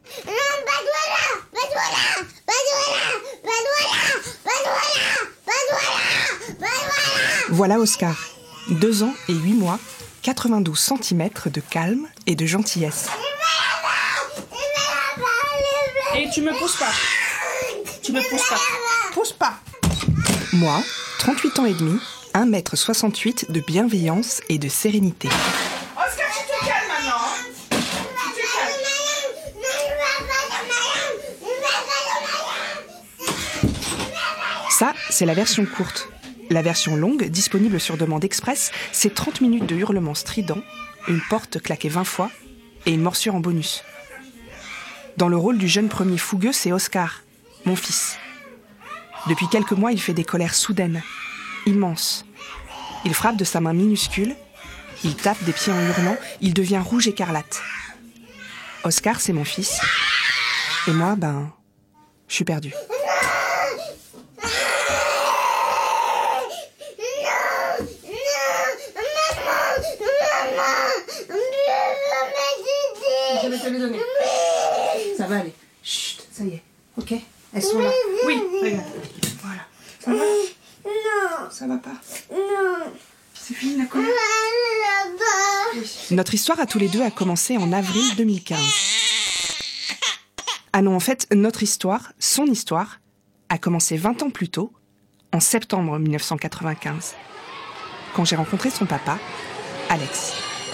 Voilà Oscar, Deux ans et huit mois, quatre-vingt-douze centimètres de calme et de gentillesse.
Et tu me pousses pas. Tu me pousses pas. Pousse pas.
Moi, trente-huit ans et demi, un mètre soixante-huit de bienveillance et de sérénité.
Oscar, tu te calmes maintenant. Tu te calmes.
Ça, c'est la version courte. La version longue, disponible sur demande express, c'est trente minutes de hurlements stridents, une porte claquée vingt fois et une morsure en bonus. Dans le rôle du jeune premier fougueux, c'est Oscar, mon fils. Depuis quelques mois, il fait des colères soudaines, immenses. Il frappe de sa main minuscule, il tape des pieds en hurlant, il devient rouge écarlate. Oscar, c'est mon fils. Et moi, ben, je suis perdue.
Je vais te le donner. Ça va aller. Chut, ça y est. Ok? Elles sont là. Oui, regarde. Voilà. Ça va? Non. Ça va pas? Non. C'est fini la colère? Oui.
Notre histoire à tous les deux a commencé en avril deux mille quinze. Ah non, en fait, notre histoire, son histoire, a commencé vingt ans plus tôt, en septembre mille neuf cent quatre-vingt-quinze, quand j'ai rencontré son papa, Alex.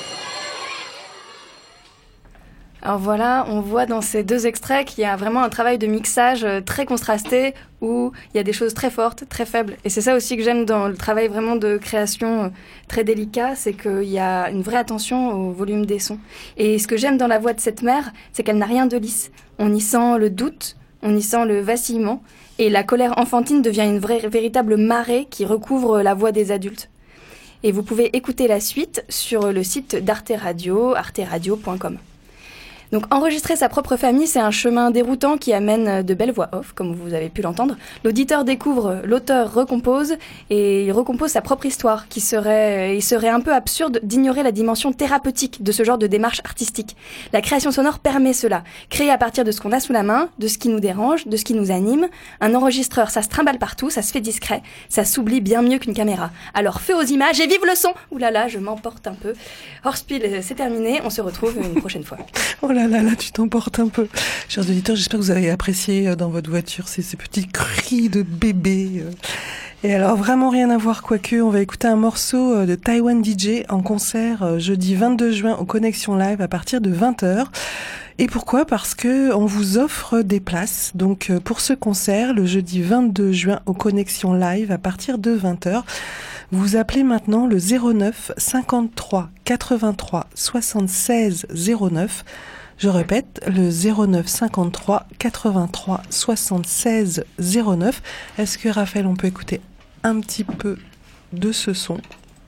Alors voilà, on voit dans ces deux extraits qu'il y a vraiment un travail de mixage très contrasté où il y a des choses très fortes, très faibles. Et c'est ça aussi que j'aime dans le travail vraiment de création très délicat, c'est qu'il y a une vraie attention au volume des sons. Et ce que j'aime dans la voix de cette mère, c'est qu'elle n'a rien de lisse. On y sent le doute, on y sent le vacillement, et la colère enfantine devient une vraie, véritable marée qui recouvre la voix des adultes. Et vous pouvez écouter la suite sur le site d'Arte Radio, arte radio point com. Donc enregistrer sa propre famille, c'est un chemin déroutant qui amène de belles voix off, comme vous avez pu l'entendre. L'auditeur découvre, l'auteur recompose, et il recompose sa propre histoire, qui serait, il serait un peu absurde d'ignorer la dimension thérapeutique de ce genre de démarche artistique. La création sonore permet cela, créer à partir de ce qu'on a sous la main, de ce qui nous dérange, de ce qui nous anime. Un enregistreur, ça se trimballe partout, ça se fait discret, ça s'oublie bien mieux qu'une caméra. Alors feu aux images et vive le son! Ouh là là, je m'emporte un peu. Horspiel, c'est terminé, on se retrouve une prochaine fois.
Oh là là, là, tu t'emportes un peu. Chers auditeurs, j'espère que vous avez apprécié dans votre voiture ces, ces petits cris de bébé. Et alors, vraiment rien à voir, quoique, on va écouter un morceau de Taiwan D J en concert jeudi vingt-deux juin au Connexion Live à partir de vingt heures. Et pourquoi ? Parce que on vous offre des places. Donc, pour ce concert, le jeudi vingt-deux juin au Connexion Live à partir de vingt heures, vous appelez maintenant le zéro neuf cinquante-trois quatre-vingt-trois soixante-seize zéro neuf. Je répète, le zéro neuf cinquante-trois quatre-vingt-trois soixante-seize zéro neuf. Est-ce que Raphaël, on peut écouter un petit peu de ce son ?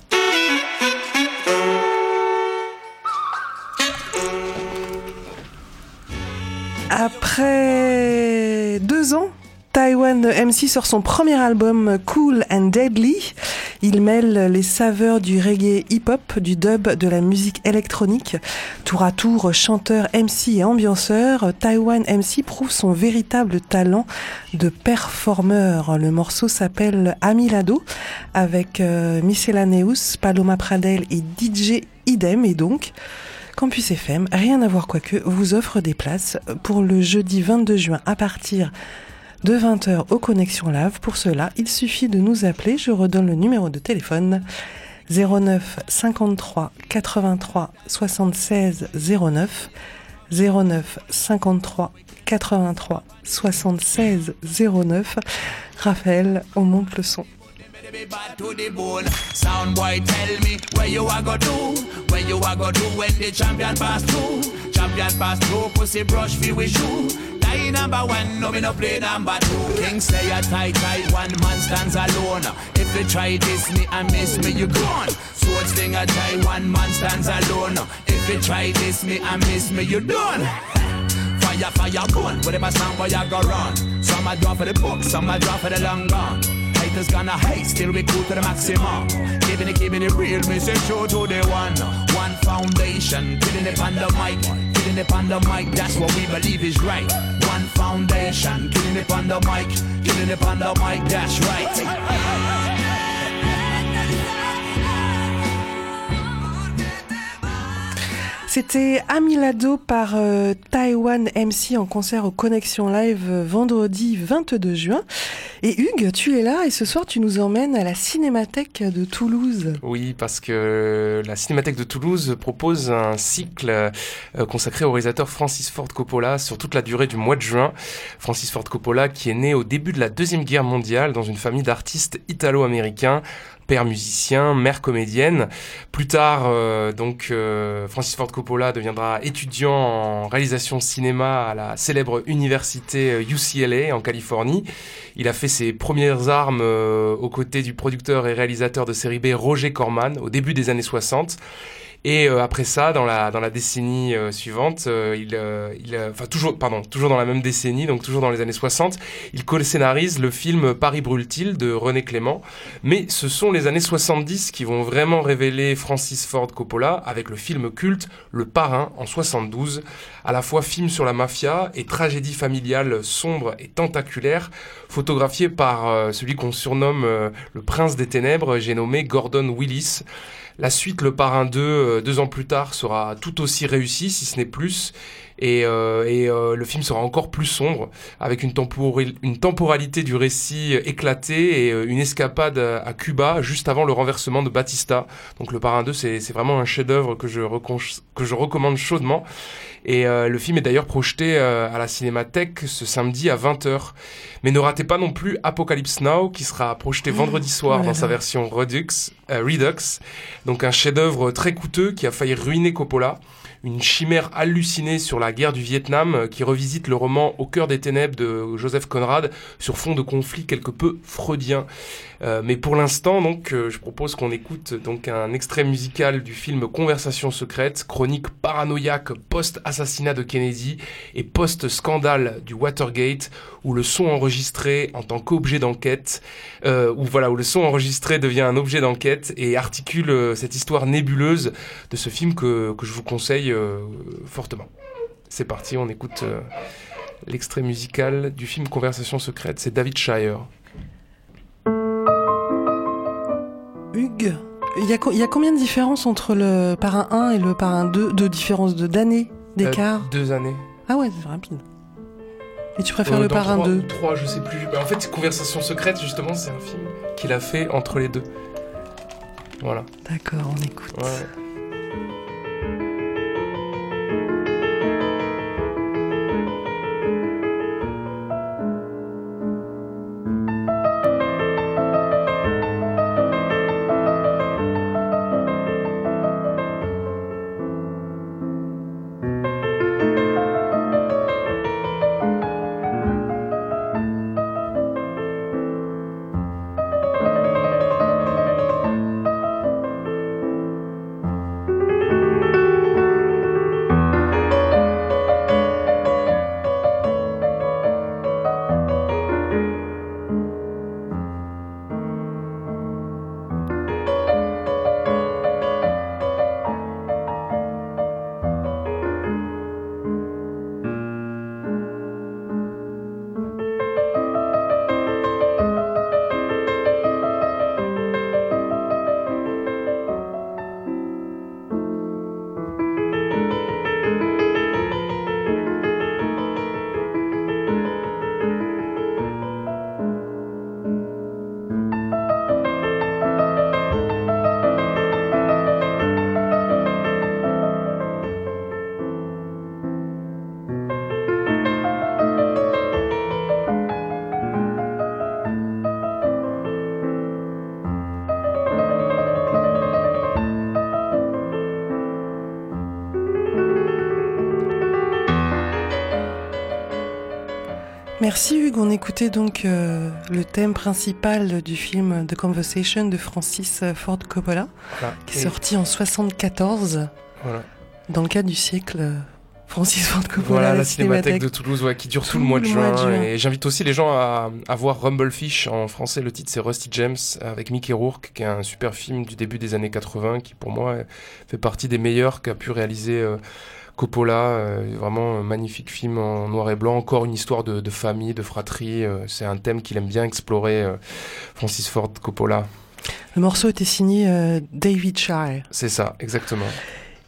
Après deux ans, Taiwan M C sort son premier album Cool and Deadly. Il mêle les saveurs du reggae hip-hop, du dub, de la musique électronique. Tour à tour, chanteur, M C et ambianceur, Taiwan M C prouve son véritable talent de performeur. Le morceau s'appelle Amilado avec euh, Miscellaneous, Paloma Pradel et D J Idem. Et donc, Campus F M, rien à voir quoique, vous offre des places pour le jeudi vingt-deux juin à partir de vingt heures au Connexion Live. Pour cela, il suffit de nous appeler. Je redonne le numéro de téléphone zéro neuf cinquante-trois quatre-vingt-trois soixante-seize zéro neuf zéro neuf cinquante-trois quatre-vingt-trois soixante-seize zéro neuf. Raphaël, on monte le son.
Sound boy, tell me where you a go do, where you a go do when the champion pass through. Champion pass through, pussy brush fi with you. Die number one, no me no play number two. King say a tight tight, one man stands alone. If you try this me and miss me, you gone. Swords thing a tie, one man stands alone. If you try this me and miss me, you done. Fire, fire, gun, whatever sound boy I go run. Some a draw for the book, some a draw for the long gun. Haters gonna hate, still we cool to the maximum. Keeping it, keeping it real, me say show to the one. One foundation, killing it on the mic. Killing it on the mic, that's what we believe is right. One foundation, killing it on the mic. Killing it on the mic, that's right.
C'était Amilado par euh, Taïwan M C en concert au Connexion Live euh, vendredi vingt-deux juin. Et Hugues, tu es là et ce soir tu nous emmènes à la Cinémathèque de Toulouse.
Oui, parce que la Cinémathèque de Toulouse propose un cycle euh, consacré au réalisateur Francis Ford Coppola sur toute la durée du mois de juin. Francis Ford Coppola qui est né au début de la Deuxième Guerre mondiale dans une famille d'artistes italo-américains. Père musicien, mère comédienne. Plus tard, euh, donc, euh, Francis Ford Coppola deviendra étudiant en réalisation cinéma à la célèbre université U C L A en Californie. Il a fait ses premières armes euh, aux côtés du producteur et réalisateur de série B Roger Corman au début des années soixante. Et euh, après ça, dans la dans la décennie euh, suivante, euh, il euh, il enfin euh, toujours pardon toujours dans la même décennie, donc toujours dans les années soixante, il co-scénarise le film Paris brûle-t-il de René Clément. Mais ce sont les années soixante-dix qui vont vraiment révéler Francis Ford Coppola avec le film culte Le Parrain en soixante-douze, à la fois film sur la mafia et tragédie familiale sombre et tentaculaire, photographié par euh, celui qu'on surnomme euh, le Prince des Ténèbres, j'ai nommé Gordon Willis. La suite, Le Parrain deux, euh, deux ans plus tard, sera tout aussi réussi, si ce n'est plus. Et, euh, et euh, le film sera encore plus sombre, avec une, tempori- une temporalité du récit éclatée et euh, une escapade à Cuba juste avant le renversement de Batista. Donc Le Parrain deux, c'est, c'est vraiment un chef-d'œuvre que je, recon- que je recommande chaudement. Et euh, le film est d'ailleurs projeté euh, à la Cinémathèque ce samedi à vingt heures. Mais ne ratez pas non plus Apocalypse Now, qui sera projeté vendredi soir dans sa version Redux, euh, Redux. Donc un chef-d'œuvre très coûteux qui a failli ruiner Coppola. Une chimère hallucinée sur la guerre du Vietnam qui revisite le roman Au cœur des ténèbres de Joseph Conrad sur fond de conflits quelque peu freudiens. Euh, mais pour l'instant, donc, euh, je propose qu'on écoute donc un extrait musical du film Conversation secrète, chronique paranoïaque post-assassinat de Kennedy et post-scandale du Watergate, où le son enregistré en tant qu'objet d'enquête, euh, où voilà, où le son enregistré devient un objet d'enquête et articule euh, cette histoire nébuleuse de ce film que que je vous conseille euh, fortement. C'est parti, on écoute euh, l'extrait musical du film Conversation secrète, c'est David Shire.
Hugues, il y a, il y a combien de différence entre le Parrain un et le Parrain deux, de différence de d'années, d'écart
euh, Deux années.
Ah ouais, c'est rapide. Et tu préfères
euh,
le Parrain deux?
Trois, je sais plus. Mais en fait, Conversation secrète, justement, c'est un film qu'il a fait entre les deux. Voilà.
D'accord, on écoute.
Ouais.
Merci Hugues, on écoutait donc euh, le thème principal du film The Conversation de Francis Ford Coppola, voilà. qui est Et... sorti en soixante-quatorze, voilà. dans le cadre du siècle Francis Ford Coppola.
Voilà, la, la
Cinémathèque,
Cinémathèque de Toulouse, ouais, qui dure tout, tout le mois de juin. juin. Et j'invite aussi les gens à, à voir Rumblefish, en français le titre c'est Rusty James, avec Mickey Rourke, qui est un super film du début des années quatre-vingts, qui pour moi fait partie des meilleurs qu'a pu réaliser euh, Coppola, euh, vraiment un magnifique film en noir et blanc, encore une histoire de, de famille, de fratrie, euh, c'est un thème qu'il aime bien explorer, euh, Francis Ford Coppola.
Le morceau était signé euh, David Shire.
C'est ça, exactement.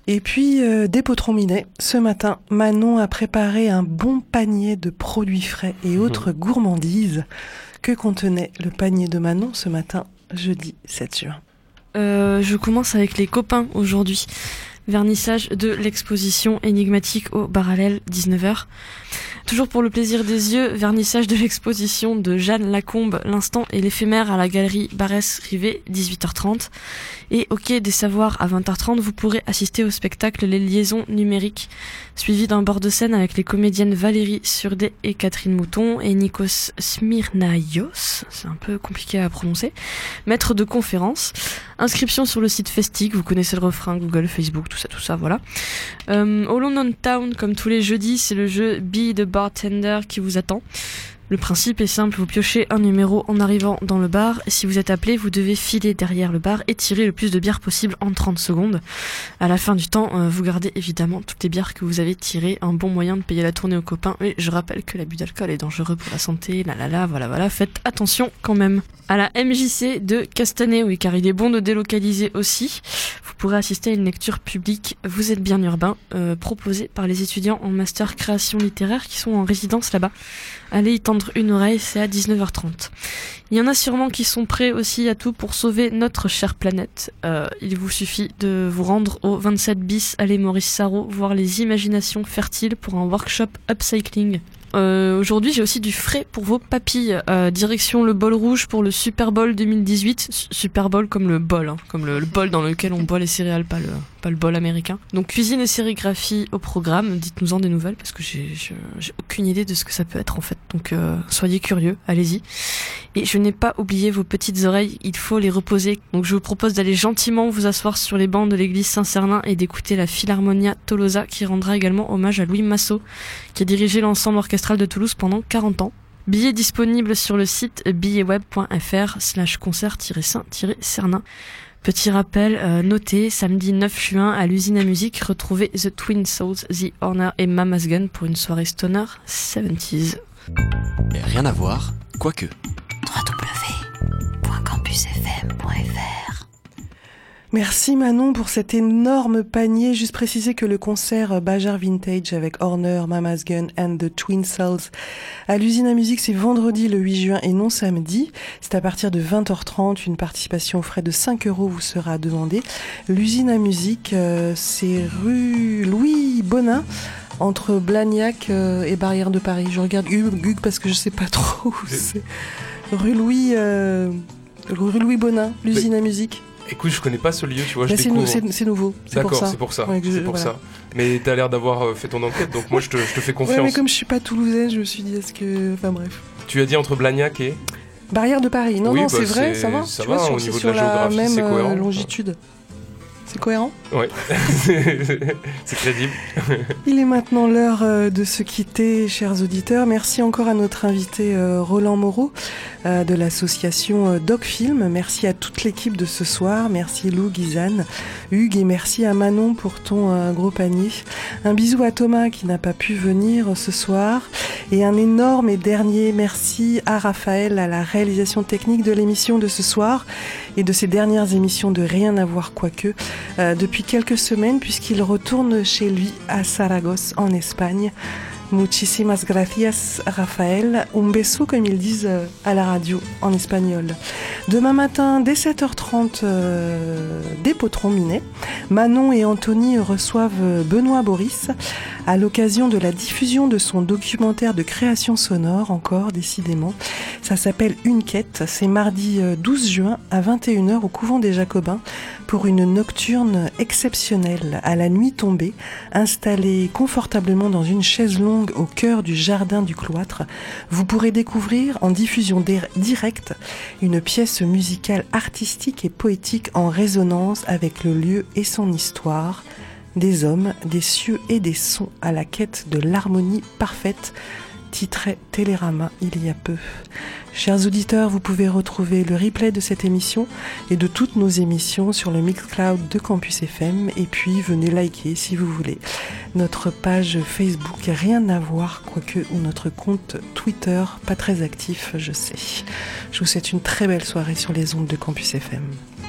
Et puis, euh, des potrons minets. Ce matin, Manon a préparé un bon panier de produits frais et autres mmh. gourmandises. Que contenait le panier de Manon ce matin, jeudi sept juin?
euh, Je commence avec les copains aujourd'hui. Vernissage de l'exposition énigmatique au Parallèle, dix-neuf heures. Toujours pour le plaisir des yeux, vernissage de l'exposition de Jeanne Lacombe, L'instant et l'éphémère à la galerie Barès-Rivet, dix-huit heures trente. Et au Quai des Savoirs à vingt heures trente, vous pourrez assister au spectacle Les Liaisons numériques, suivi d'un bord de scène avec les comédiennes Valérie Surdé et Catherine Mouton et Nikos Smirnaios, c'est un peu compliqué à prononcer, maître de conférence. Inscription sur le site Festic, vous connaissez le refrain, Google, Facebook, tout ça, tout ça, voilà. Euh, au London Town, comme tous les jeudis, c'est le jeu Be the Bartender qui vous attend. Le principe est simple, vous piochez un numéro en arrivant dans le bar, et si vous êtes appelé, vous devez filer derrière le bar et tirer le plus de bières possible en trente secondes. À la fin du temps, euh, vous gardez évidemment toutes les bières que vous avez tirées, un bon moyen de payer la tournée aux copains, et je rappelle que l'abus d'alcool est dangereux pour la santé, là là là, voilà voilà, faites attention quand même. À la M J C de Castanet, oui, car il est bon de délocaliser aussi, vous pourrez assister à une lecture publique Vous êtes bien urbain, euh, proposée par les étudiants en master création littéraire qui sont en résidence là-bas. Allez y tendre une oreille, c'est à dix-neuf heures trente. Il y en a sûrement qui sont prêts aussi à tout pour sauver notre chère planète. Euh, il vous suffit de vous rendre au vingt-sept bis allée Maurice Sarraud, voir les imaginations fertiles pour un workshop upcycling. Euh, aujourd'hui, j'ai aussi du frais pour vos papilles. Euh, direction le bol rouge pour le Super Bowl deux mille dix-huit. Super Bowl comme le bol, hein, comme le, le bol dans lequel on boit les céréales, pas le, pas le bol américain. Donc cuisine et sérigraphie au programme. Dites-nous-en des nouvelles parce que j'ai, j'ai, j'ai aucune idée de ce que ça peut être en fait. Donc euh, soyez curieux, allez-y. Et je n'ai pas oublié vos petites oreilles, il faut les reposer. Donc je vous propose d'aller gentiment vous asseoir sur les bancs de l'église Saint-Cernin et d'écouter la Philharmonia Tolosa qui rendra également hommage à Louis Massot, qui a dirigé l'ensemble orchestral de Toulouse pendant quarante ans. Billets disponibles sur le site billetweb.fr slash concert-saint-cernin. Petit rappel, euh, notez, samedi neuf juin à l'usine à musique, retrouvez The Twin Souls, The Horner et Mama's Gun pour une soirée stoner soixante-dix.
Rien à voir, quoique.
w w w point campus f m point f r.
Merci Manon pour cet énorme panier. Juste préciser que le concert Bajar Vintage avec Horner, Mama's Gun and the Twin Souls à l'usine à musique, c'est vendredi le huit juin et non samedi. C'est à partir de vingt heures trente. Une participation aux frais de cinq euros vous sera demandée. L'usine à musique, euh, c'est rue Louis Bonin, entre Blagnac euh, et Barrière de Paris. Je regarde Hugues parce que je sais pas trop où c'est. Rue Louis, euh, rue Louis Bonin, l'usine mais... à musique.
Écoute, je connais pas ce lieu, tu vois,
bah
je
c'est,
découvre.
nou- c'est, c'est nouveau, c'est
D'accord,
pour ça.
c'est pour ça,
ouais,
c'est
je,
pour
voilà.
ça. Mais t'as l'air d'avoir fait ton enquête, donc moi je te, je te fais confiance.
Ouais, mais comme je suis pas toulousaine, je me suis dit, est-ce que... Enfin bref.
Tu as dit entre Blagnac et...
Barrière de Paris. Non,
oui,
non,
bah
c'est vrai,
c'est...
ça va.
Ça
tu
va,
vois,
au
sur,
niveau
sur
de la
la
géographie,
même
c'est cohérent.
Euh, longitude. C'est cohérent ?
Ouais, c'est crédible.
Il est maintenant l'heure euh, de se quitter, chers auditeurs. Merci encore à notre invité euh, Roland Moreau euh, de l'association euh, Docfilm. Merci à toute l'équipe de ce soir. Merci Lou, Guizane, Hugues et merci à Manon pour ton euh, gros panier. Un bisou à Thomas qui n'a pas pu venir ce soir. Et un énorme et dernier merci à Raphaël à la réalisation technique de l'émission de ce soir et de ces dernières émissions de Rien à voir quoique euh, depuis quelques semaines puisqu'il retourne chez lui à Saragosse en Espagne. Muchísimas gracias, Raphaël. Un beso, comme ils disent euh, à la radio en espagnol. Demain matin, dès sept heures trente, euh, des potrons minés. Manon et Anthony reçoivent Benoît Boris à l'occasion de la diffusion de son documentaire de création sonore, encore décidément. Ça s'appelle Une quête. C'est mardi douze juin à vingt et une heures au couvent des Jacobins pour une nocturne exceptionnelle à la nuit tombée, installée confortablement dans une chaise longue au cœur du jardin du cloître. Vous pourrez découvrir en diffusion directe une pièce musicale artistique et poétique en résonance avec le lieu et son histoire. Des hommes, des cieux et des sons à la quête de l'harmonie parfaite, titrait Télérama il y a peu. Chers auditeurs, vous pouvez retrouver le replay de cette émission et de toutes nos émissions sur le Mixcloud de Campus F M et puis venez liker si vous voulez notre page Facebook Rien à voir quoique ou notre compte Twitter pas très actif je sais. Je vous souhaite une très belle soirée sur les ondes de Campus F M.